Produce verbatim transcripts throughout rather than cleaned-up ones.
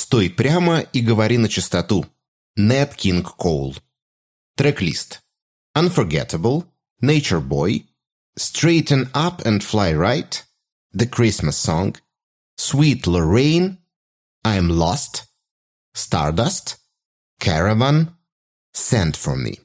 «Стой прямо и говори на чистоту». Нэт Кинг Коул. Трек-лист. Unforgettable, Nature Boy, Straighten Up and Fly Right, The Christmas Song, Sweet Lorraine, I'm Lost, Stardust, Caravan, Send For Me.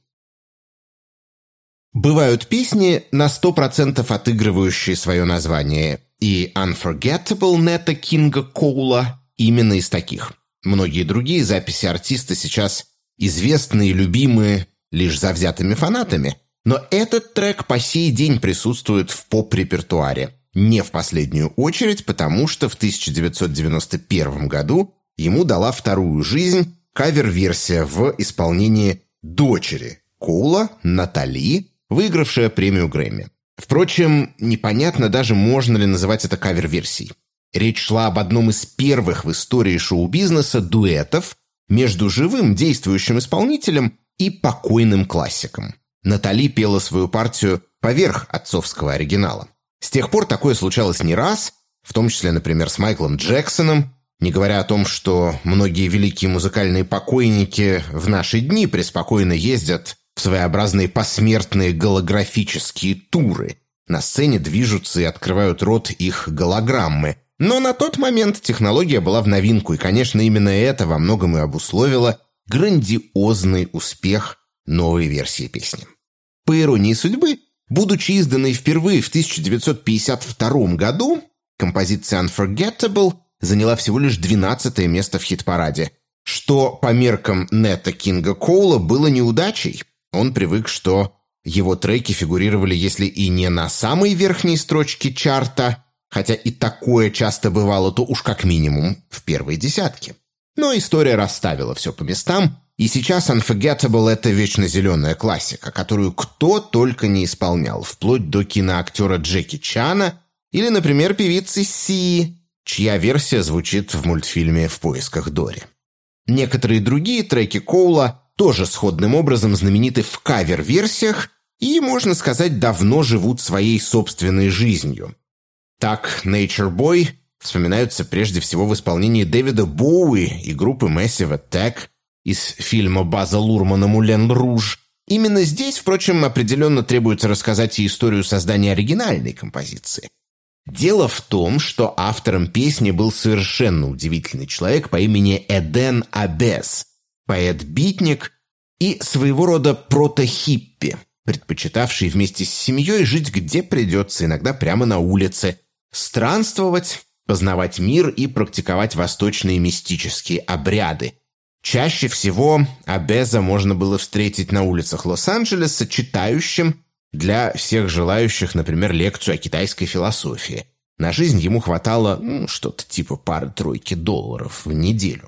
Бывают песни, на сто процентов отыгрывающие свое название, и Unforgettable Нэта Кинга Коула именно из таких. Многие другие записи артиста сейчас известны и любимы лишь завзятыми фанатами, но этот трек по сей день присутствует в поп-репертуаре. Не в последнюю очередь, потому что в тысяча девятьсот девяносто первом году ему дала вторую жизнь кавер-версия в исполнении дочери Коула, Натали, выигравшая премию Грэмми. Впрочем, непонятно даже, можно ли называть это кавер-версией. Речь шла об одном из первых в истории шоу-бизнеса дуэтов между живым действующим исполнителем и покойным классиком. Натали пела свою партию поверх отцовского оригинала. С тех пор такое случалось не раз, в том числе, например, с Майклом Джексоном, не говоря о том, что многие великие музыкальные покойники в наши дни преспокойно ездят в своеобразные посмертные голографические туры. На сцене движутся и открывают рот их голограммы. Но на тот момент технология была в новинку, и, конечно, именно это во многом и обусловило грандиозный успех новой версии песни. По иронии судьбы, будучи изданной впервые в тысяча девятьсот пятьдесят втором году, композиция Unforgettable заняла всего лишь двенадцатое место в хит-параде, что по меркам Нэта Кинга Коула было неудачей. Он привык, что его треки фигурировали, если и не на самой верхней строчке чарта, хотя и такое часто бывало, то уж как минимум в первой десятке. Но история расставила все по местам, и сейчас Unforgettable — это вечно зеленая классика, которую кто только не исполнял, вплоть до киноактера Джеки Чана или, например, певицы Си, чья версия звучит в мультфильме «В поисках Дори». Некоторые другие треки Коула тоже сходным образом знамениты в кавер-версиях и, можно сказать, давно живут своей собственной жизнью. Так, Nature Boy вспоминаются прежде всего в исполнении Дэвида Боуи и группы Massive Attack из фильма База Лурмана «Мулен Руж». Именно здесь, впрочем, определенно требуется рассказать и историю создания оригинальной композиции. Дело в том, что автором песни был совершенно удивительный человек по имени Эден Абес, поэт-битник и своего рода прото-хиппи, предпочитавший вместе с семьей жить где придется, иногда прямо на улице, странствовать, познавать мир и практиковать восточные мистические обряды. Чаще всего Абеза можно было встретить на улицах Лос-Анджелеса читающим для всех желающих, например, лекцию о китайской философии. На жизнь ему хватало ну, что-то типа пары-тройки долларов в неделю.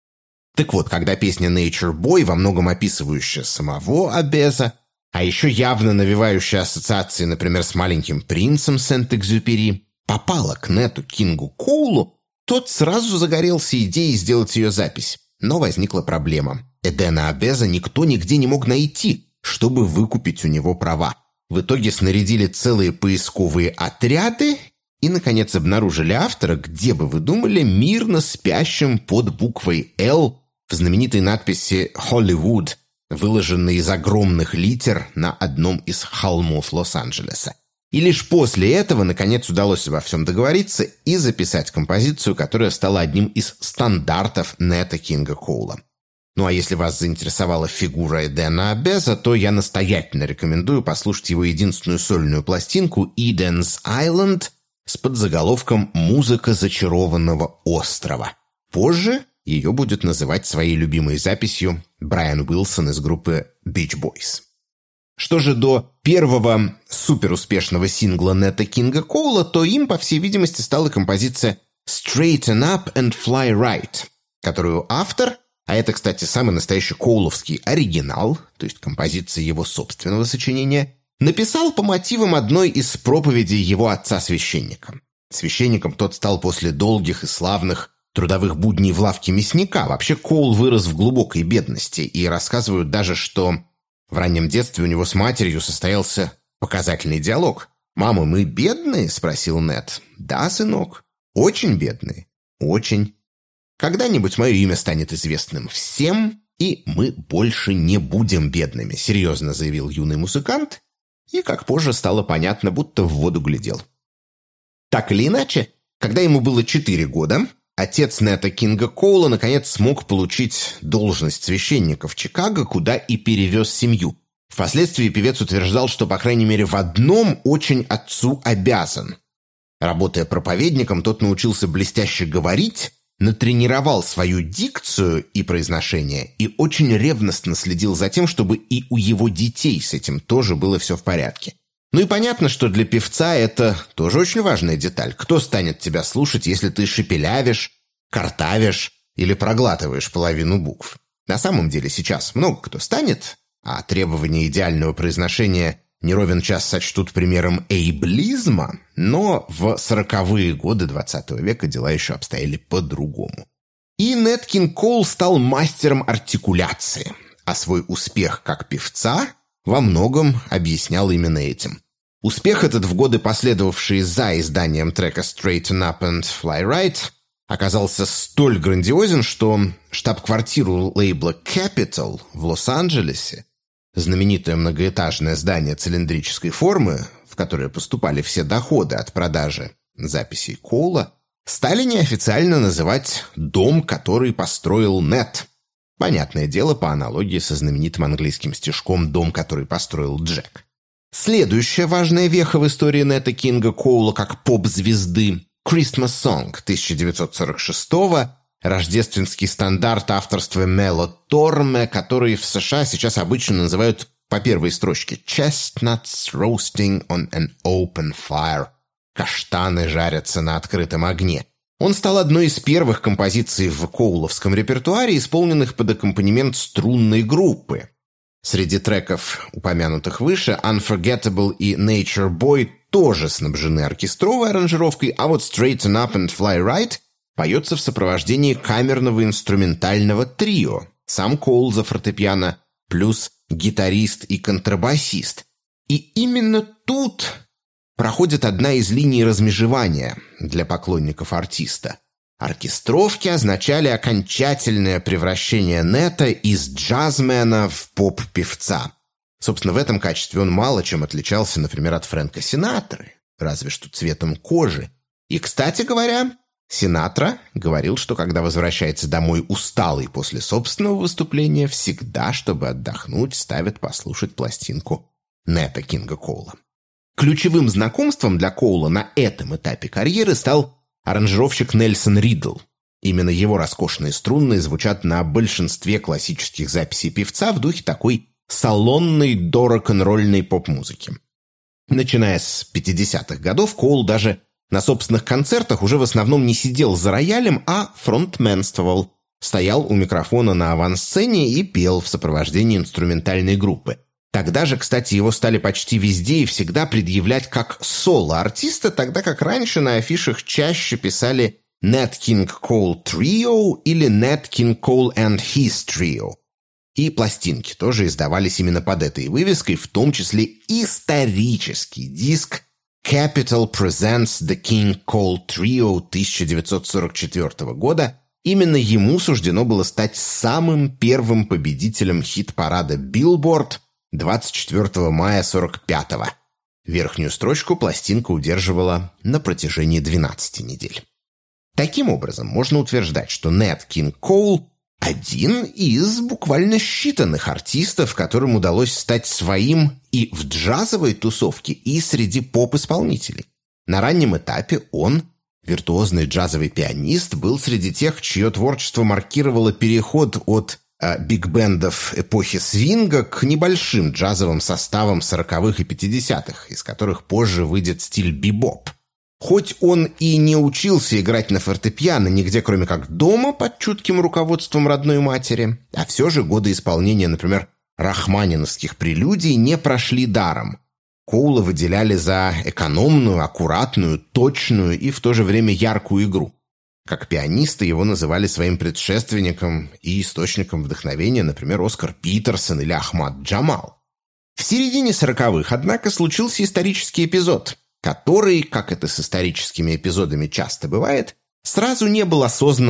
Так вот, когда песня Nature Boy, во многом описывающая самого Абеза, а еще явно навевающая ассоциации, например, с маленьким принцем Сент-Экзюпери, попала к Нэту Кингу Коулу, тот сразу загорелся идеей сделать ее запись. Но возникла проблема. Эдена Абеза никто нигде не мог найти, чтобы выкупить у него права. В итоге снарядили целые поисковые отряды и, наконец, обнаружили автора, где бы вы думали, мирно спящим под буквой «Л» в знаменитой надписи «Hollywood», выложенной из огромных литер на одном из холмов Лос-Анджелеса. И лишь после этого, наконец, удалось обо всем договориться и записать композицию, которая стала одним из стандартов Нэта Кинга Коула. Ну а если вас заинтересовала фигура Эдена Абеза, то я настоятельно рекомендую послушать его единственную сольную пластинку «Eden's Island» с подзаголовком «Музыка зачарованного острова». Позже ее будет называть своей любимой записью Брайан Уилсон из группы Beach Boys. Что же до первого суперуспешного сингла Нэта Кинга Коула, то им, по всей видимости, стала композиция «Straighten Up and Fly Right», которую автор, а это, кстати, самый настоящий коуловский оригинал, то есть композиция его собственного сочинения, написал по мотивам одной из проповедей его отца-священника. Священником тот стал после долгих и славных трудовых будней в лавке мясника. Вообще Коул вырос в глубокой бедности, и рассказывают даже, что в раннем детстве у него с матерью состоялся показательный диалог. «Мама, мы бедные?» – спросил Нэт. «Да, сынок. Очень бедные. Очень». Когда-нибудь мое имя станет известным всем, и мы больше не будем бедными», — серьезно заявил юный музыкант, и, как позже стало понятно, будто в воду глядел. Так или иначе, когда ему было четыре года, отец Нэта Кинга Коула наконец смог получить должность священника в Чикаго, куда и перевез семью. Впоследствии певец утверждал, что, по крайней мере, в одном очень отцу обязан. Работая проповедником, тот научился блестяще говорить, натренировал свою дикцию и произношение и очень ревностно следил за тем, чтобы и у его детей с этим тоже было все в порядке. Ну и понятно, что для певца это тоже очень важная деталь. Кто станет тебя слушать, если ты шепелявишь, картавишь или проглатываешь половину букв? На самом деле сейчас много кто станет, а требование идеального произношения не ровен час сочтут примером эйблизма, но в сороковые годы двадцатого века дела еще обстояли по-другому. И Нэт Кинг Коул стал мастером артикуляции, а свой успех как певца во многом объяснял именно этим. Успех этот в годы, последовавшие за изданием трека «Straighten Up and Fly Right», оказался столь грандиозен, что штаб-квартиру лейбла Capitol в Лос-Анджелесе, знаменитое многоэтажное здание цилиндрической формы, в которое поступали все доходы от продажи записей Коула, стали неофициально называть «дом, который построил Нэт». Понятное дело, по аналогии со знаменитым английским стишком «Дом, который построил Джек». Следующая важная веха в истории Нэта Кинга Коула как поп-звезды – «Christmas Song» тысяча девятьсот сорок шестого, рождественский стандарт авторства Мело Торме, который в США сейчас обычно называют по первой строчке «Chestnuts roasting on an open fire» – «Каштаны жарятся на открытом огне». Он стал одной из первых композиций в коуловском репертуаре, исполненных под аккомпанемент струнной группы. Среди треков, упомянутых выше, «Unforgettable» и «Nature Boy» тоже снабжены оркестровой аранжировкой, а вот «Straighten Up and Fly Right» поется в сопровождении камерного инструментального трио. Сам Коул за фортепиано, плюс гитарист и контрабасист. И именно тут проходит одна из линий размежевания для поклонников артиста. Оркестровки означали окончательное превращение Нэта из джазмена в поп-певца. Собственно, в этом качестве он мало чем отличался, например, от Фрэнка Синатры, разве что цветом кожи. И, кстати говоря, Синатра говорил, что когда возвращается домой усталый после собственного выступления, всегда, чтобы отдохнуть, ставит послушать пластинку Нэта Кинга Коула. Ключевым знакомством для Коула на этом этапе карьеры стал аранжировщик Нельсон Ридл. Именно его роскошные струнные звучат на большинстве классических записей певца в духе такой салонной до рок-н-ролльной поп-музыки. Начиная с пятидесятых годов, Коул даже на собственных концертах уже в основном не сидел за роялем, а фронтменствовал, стоял у микрофона на авансцене и пел в сопровождении инструментальной группы. Тогда же, кстати, его стали почти везде и всегда предъявлять как соло-артиста, тогда как раньше на афишах чаще писали «Nat King Cole Trio» или «Nat King Cole and His Trio». И пластинки тоже издавались именно под этой вывеской, в том числе исторический диск Capitol Presents The King Cole Trio тысяча девятьсот сорок четвёртого года. Именно ему суждено было стать самым первым победителем хит-парада Billboard двадцать четвёртого мая сорок пятого. Верхнюю строчку пластинка удерживала на протяжении двенадцати недель. Таким образом, можно утверждать, что Нэт Кинг Коул – один из буквально считанных артистов, которым удалось стать своим и в джазовой тусовке, и среди поп-исполнителей. На раннем этапе он, виртуозный джазовый пианист, был среди тех, чье творчество маркировало переход от э, биг-бендов эпохи свинга к небольшим джазовым составам сороковых и пятидесятых, из которых позже выйдет стиль бибоп. Хоть он и не учился играть на фортепиано нигде, кроме как дома, под чутким руководством родной матери, а все же годы исполнения, например, рахманиновских прелюдий не прошли даром. Коула выделяли за экономную, аккуратную, точную и в то же время яркую игру. Как пианиста его называли своим предшественником и источником вдохновения, например, Оскар Питерсон или Ахмад Джамал. В середине сороковых, однако, случился исторический эпизод, который, как это с историческими эпизодами часто бывает, сразу не был осознан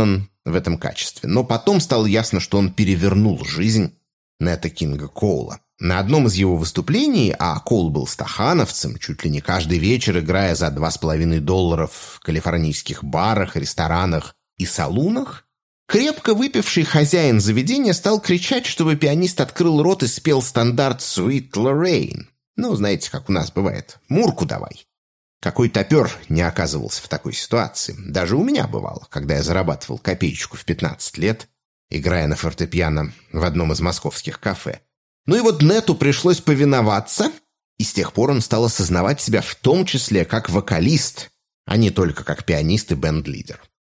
в этом качестве. Но потом стало ясно, что он перевернул жизнь Нэта Кинга Коула. На одном из его выступлений, а Коул был стахановцем, чуть ли не каждый вечер играя за два с половиной доллара в калифорнийских барах, ресторанах и салунах, крепко выпивший хозяин заведения стал кричать, чтобы пианист открыл рот и спел стандарт «Sweet Lorraine». Ну, знаете, как у нас бывает. «Мурку давай». Какой топер не оказывался в такой ситуации. Даже у меня бывало, когда я зарабатывал копеечку в пятнадцать лет, играя на фортепиано в одном из московских кафе. Ну и вот Нэту пришлось повиноваться, и с тех пор он стал осознавать себя в том числе как вокалист, а не только как пианист и бенд-лидер.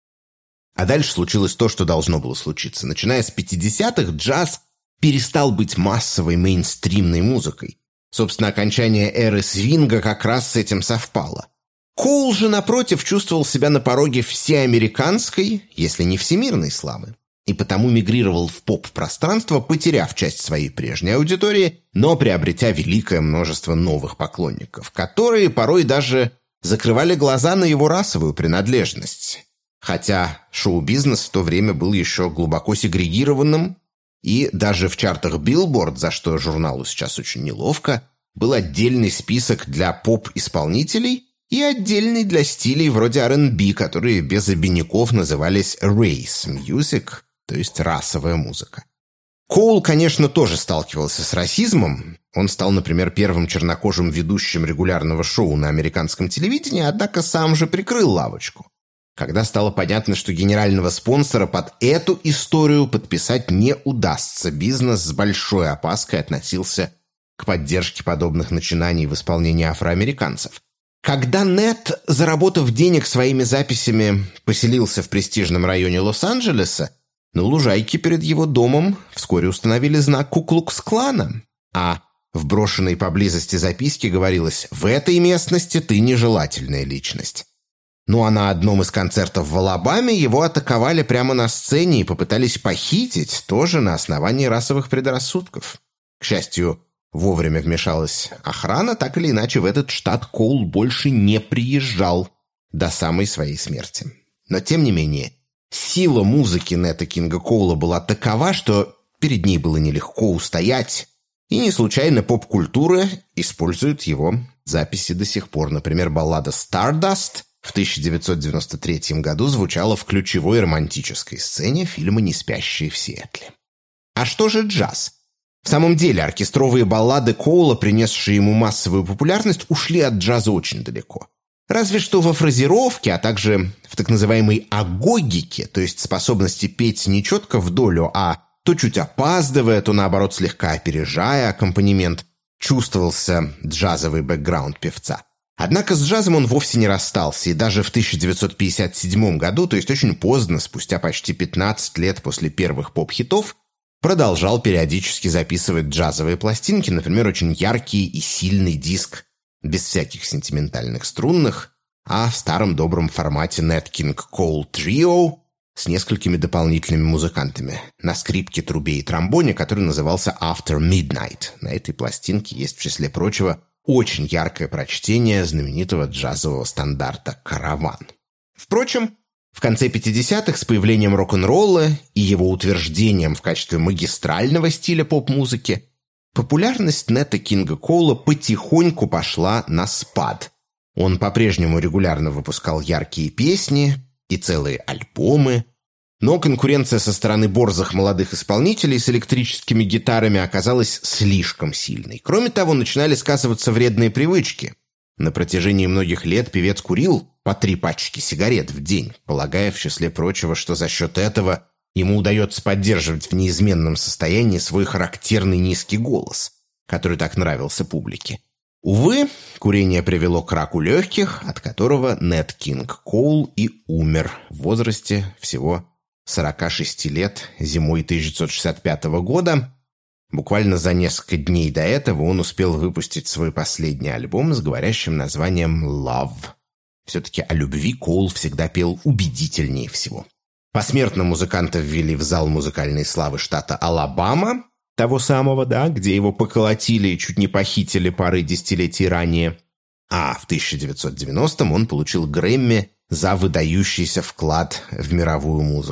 А дальше случилось то, что должно было случиться. Начиная с пятидесятых, джаз перестал быть массовой мейнстримной музыкой. Собственно, окончание эры свинга как раз с этим совпало. Коул же, напротив, чувствовал себя на пороге всеамериканской, если не всемирной славы. И потому мигрировал в поп-пространство, потеряв часть своей прежней аудитории, но приобретя великое множество новых поклонников, которые порой даже закрывали глаза на его расовую принадлежность. Хотя шоу-бизнес в то время был еще глубоко сегрегированным, и даже в чартах Billboard, за что журналу сейчас очень неловко, был отдельный список для поп-исполнителей и отдельный для стилей вроде ар энд би, которые без обиняков назывались race music, то есть расовая музыка. Коул, конечно, тоже сталкивался с расизмом. Он стал, например, первым чернокожим ведущим регулярного шоу на американском телевидении, однако сам же прикрыл лавочку. Когда стало понятно, что генерального спонсора под эту историю подписать не удастся, бизнес с большой опаской относился к поддержке подобных начинаний в исполнении афроамериканцев. Когда Нэт, заработав денег своими записями, поселился в престижном районе Лос-Анджелеса, на лужайке перед его домом вскоре установили знак Ку-Клукс-Клана, а в брошенной поблизости записке говорилось «В этой местности ты нежелательная личность». Ну а на одном из концертов в Алабаме его атаковали прямо на сцене и попытались похитить, тоже на основании расовых предрассудков. К счастью, вовремя вмешалась охрана, так или иначе в этот штат Коул больше не приезжал до самой своей смерти. Но тем не менее, сила музыки Нэта Кинга Коула была такова, что перед ней было нелегко устоять, и не случайно поп-культура использует его записи до сих пор. Например, баллада «Stardust» в тысяча девятьсот девяносто третьем году звучала в ключевой романтической сцене фильма «Не спящие в Сиэтле». А что же джаз? В самом деле, оркестровые баллады Коула, принесшие ему массовую популярность, ушли от джаза очень далеко. Разве что во фразировке, а также в так называемой агогике, то есть способности петь не четко в долю, а то чуть опаздывая, то наоборот слегка опережая аккомпанемент, чувствовался джазовый бэкграунд певца. Однако с джазом он вовсе не расстался, и даже в тысяча девятьсот пятьдесят седьмом году, то есть очень поздно, спустя почти пятнадцать лет после первых поп-хитов, продолжал периодически записывать джазовые пластинки, например, очень яркий и сильный диск, без всяких сентиментальных струнных, а в старом добром формате Nat King Cole Trio с несколькими дополнительными музыкантами на скрипке, трубе и тромбоне, который назывался After Midnight. На этой пластинке есть, в числе прочего, очень яркое прочтение знаменитого джазового стандарта «Караван». Впрочем, в конце пятидесятых с появлением рок-н-ролла и его утверждением в качестве магистрального стиля поп-музыки популярность Нэта Кинга Коула потихоньку пошла на спад. Он по-прежнему регулярно выпускал яркие песни и целые альбомы, но конкуренция со стороны борзых молодых исполнителей с электрическими гитарами оказалась слишком сильной. Кроме того, начинали сказываться вредные привычки. На протяжении многих лет певец курил по три пачки сигарет в день, полагая, в числе прочего, что за счет этого ему удается поддерживать в неизменном состоянии свой характерный низкий голос, который так нравился публике. Увы, курение привело к раку легких, от которого Нэт Кинг Коул и умер в возрасте всего сорока шести лет зимой тысяча девятьсот шестьдесят пятого года. Буквально за несколько дней до этого он успел выпустить свой последний альбом с говорящим названием «Love». Все-таки о любви Коул всегда пел убедительнее всего. Посмертно музыканта ввели в зал музыкальной славы штата Алабама, того самого, да, где его поколотили и чуть не похитили пары десятилетий ранее. А в тысяча девятьсот девяностом он получил Грэмми за выдающийся вклад в мировую музыку.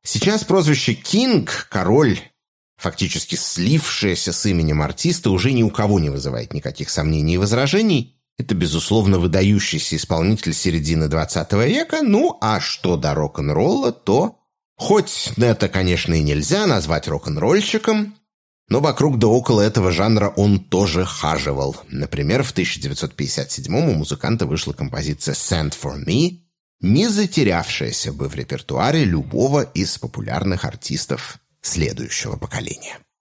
Сейчас прозвище «Кинг», «Король», фактически слившееся с именем артиста, уже ни у кого не вызывает никаких сомнений и возражений. Это, безусловно, выдающийся исполнитель середины двадцатого века. Ну, а что до рок-н-ролла, то... Хоть Нета, конечно, и нельзя назвать рок-н-ролльщиком, но вокруг да около этого жанра он тоже хаживал. Например, в тысяча девятьсот пятьдесят седьмом у музыканта вышла композиция «Send for Me», не затерявшаяся бы в репертуаре любого из популярных артистов следующего поколения.